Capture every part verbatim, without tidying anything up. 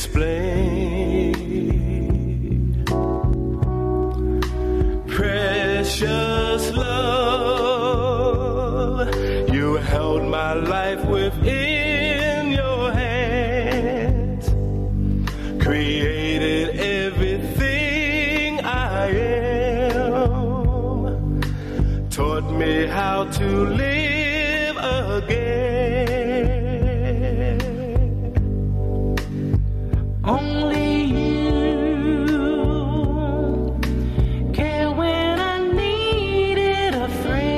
explain. Precious love, you held my life within your hands, created everything I am, taught me how to live again. Only you care when I needed a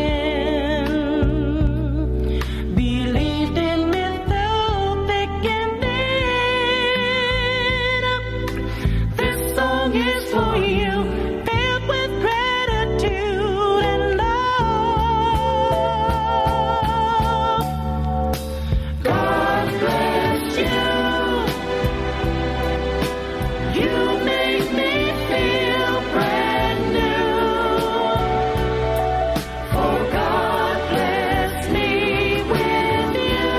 friend, believed in me through thick and thin. This song is for you, filled with gratitude and love. God bless you. You make me feel brand new. For God bless me with you.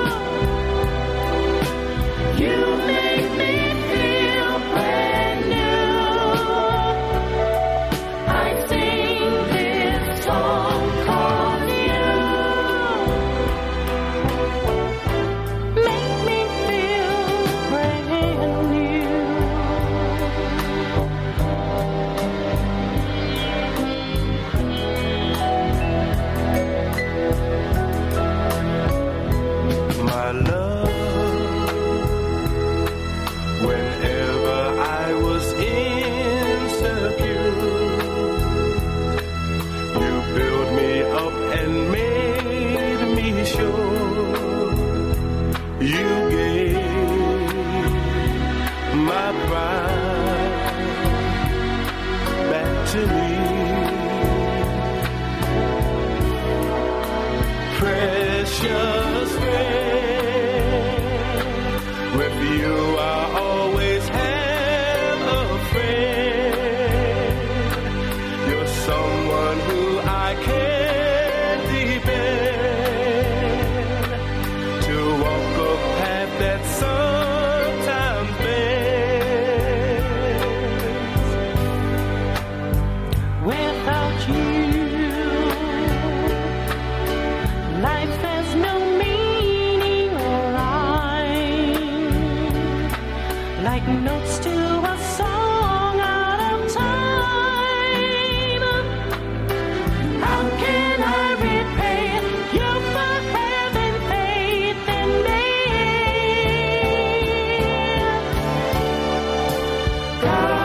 You make me feel brand new. I sing this song 'cause you make me feel brand new. My love, whenever I was insecure, you built me up and made me sure. You gave my pride back to me. Precious friend, with you I always have a friend. You're someone who I can depend, to walk a path that sometimes bends. Without you, life has no meaning or rhyme, like notes to a song out of time. How can I repay you for having faith in me? God